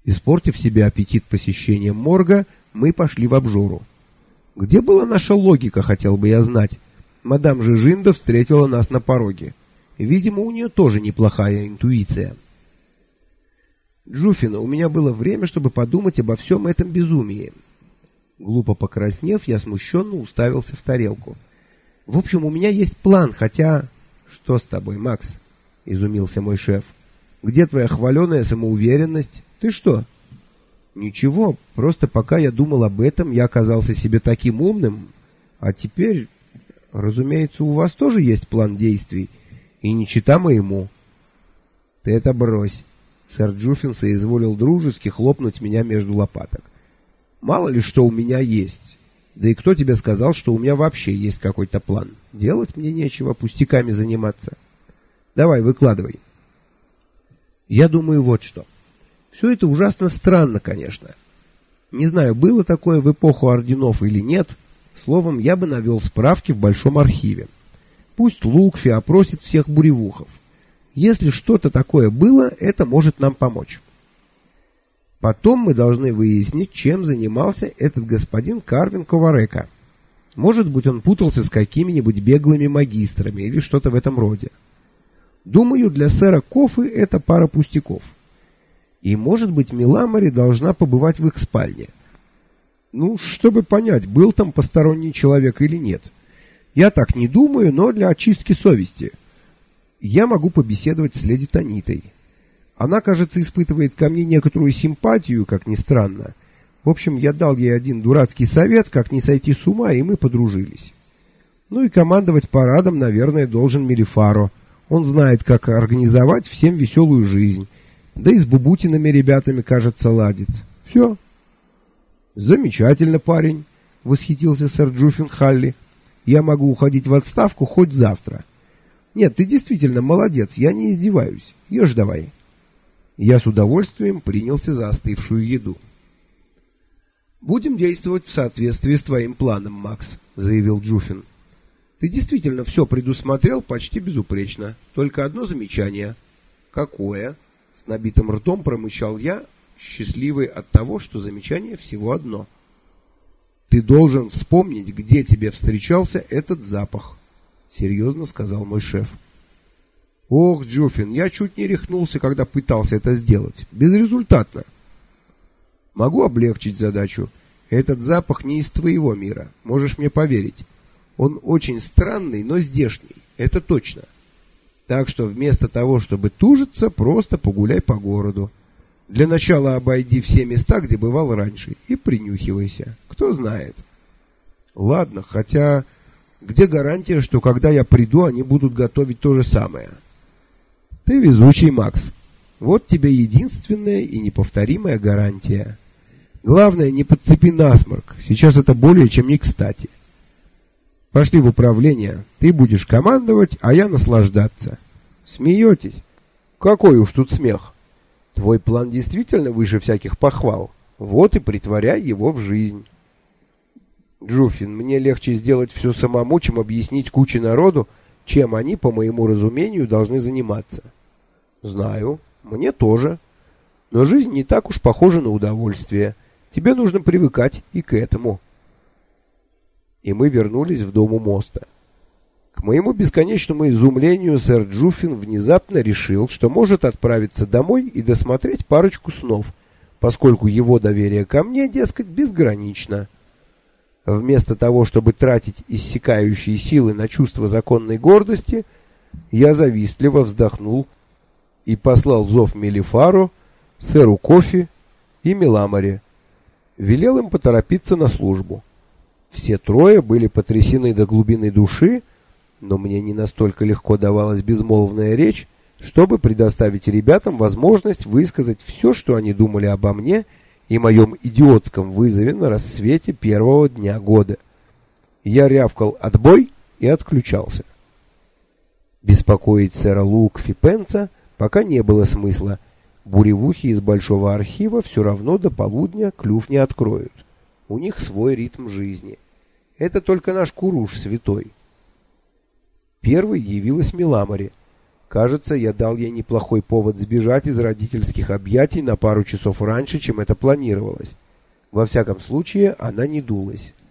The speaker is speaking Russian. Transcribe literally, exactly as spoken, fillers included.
Испортив себе аппетит посещением морга, мы пошли в обжору. Где была наша логика, хотел бы я знать. Мадам Жижинда встретила нас на пороге. Видимо, у нее тоже неплохая интуиция. Джуфина, у меня было время, чтобы подумать обо всем этом безумии. Глупо покраснев, я смущенно уставился в тарелку. В общем, у меня есть план, хотя... Что с тобой, Макс? Изумился мой шеф. Где твоя хваленая самоуверенность? Ты что? Ничего, просто пока я думал об этом, я оказался себе таким умным. А теперь, разумеется, у вас тоже есть план действий. И не чита моему. Ты это брось. Сэр Джуфин соизволил дружески хлопнуть меня между лопаток. Мало ли что у меня есть. Да и кто тебе сказал, что у меня вообще есть какой-то план? Делать мне нечего, пустяками заниматься. Давай, выкладывай. Я думаю вот что. Все это ужасно странно, конечно. Не знаю, было такое в эпоху орденов или нет. Словом, я бы навел справки в большом архиве. Пусть Лукфи опросит всех буревухов. Если что-то такое было, это может нам помочь. Потом мы должны выяснить, чем занимался этот господин Карвин Коварека. Может быть, он путался с какими-нибудь беглыми магистрами или что-то в этом роде. Думаю, для сэра Кофы это пара пустяков. И, может быть, Миламари должна побывать в их спальне. Ну, чтобы понять, был там посторонний человек или нет. Я так не думаю, но для очистки совести. Я могу побеседовать с леди Танитой. Она, кажется, испытывает ко мне некоторую симпатию, как ни странно. В общем, я дал ей один дурацкий совет, как не сойти с ума, и мы подружились. Ну и командовать парадом, наверное, должен Мелифаро. Он знает, как организовать всем веселую жизнь. Да и с Бубутиными ребятами, кажется, ладит. Все. Замечательно, парень, восхитился сэр Джуфин Халли. Я могу уходить в отставку хоть завтра. Нет, ты действительно молодец, я не издеваюсь. Ешь давай. Я с удовольствием принялся за остывшую еду. «Будем действовать в соответствии с твоим планом, Макс», — заявил Джуфин. «Ты действительно все предусмотрел почти безупречно. Только одно замечание». «Какое?» — с набитым ртом промычал я, счастливый от того, что замечание всего одно. «Ты должен вспомнить, где тебе встречался этот запах», — серьезно сказал мой шеф. «Ох, Джуфин, я чуть не рехнулся, когда пытался это сделать. Безрезультатно». «Могу облегчить задачу. Этот запах не из твоего мира, можешь мне поверить. Он очень странный, но здешний, это точно. Так что вместо того, чтобы тужиться, просто погуляй по городу. Для начала обойди все места, где бывал раньше, и принюхивайся. Кто знает». «Ладно, хотя где гарантия, что когда я приду, они будут готовить то же самое?» «Ты везучий, Макс. Вот тебе единственная и неповторимая гарантия. Главное, не подцепи насморк. Сейчас это более чем не кстати. Пошли в управление. Ты будешь командовать, а я наслаждаться». «Смеетесь? Какой уж тут смех. Твой план действительно выше всяких похвал. Вот и притворяй его в жизнь». «Джуфин, мне легче сделать все самому, чем объяснить куче народу, чем они, по моему разумению, должны заниматься». «Знаю, мне тоже. Но жизнь не так уж похожа на удовольствие. Тебе нужно привыкать и к этому». И мы вернулись в дом у моста. К моему бесконечному изумлению, сэр Джуфин внезапно решил, что может отправиться домой и досмотреть парочку снов, поскольку его доверие ко мне, дескать, безгранично. Вместо того, чтобы тратить иссякающие силы на чувство законной гордости, я завистливо вздохнул и послал зов Мелифаро, сэру Кофи и Миламари. Велел им поторопиться на службу. Все трое были потрясены до глубины души, но мне не настолько легко давалась безмолвная речь, чтобы предоставить ребятам возможность высказать все, что они думали обо мне и моем идиотском вызове на рассвете первого дня года. Я рявкал «отбой» и отключался. Беспокоить сэра Лукфи Пенса пока не было смысла. Буревухи из большого архива все равно до полудня клюв не откроют. У них свой ритм жизни. Это только наш Куруш святой. Первой явилась Миламари. Кажется, я дал ей неплохой повод сбежать из родительских объятий на пару часов раньше, чем это планировалось. Во всяком случае, она не дулась.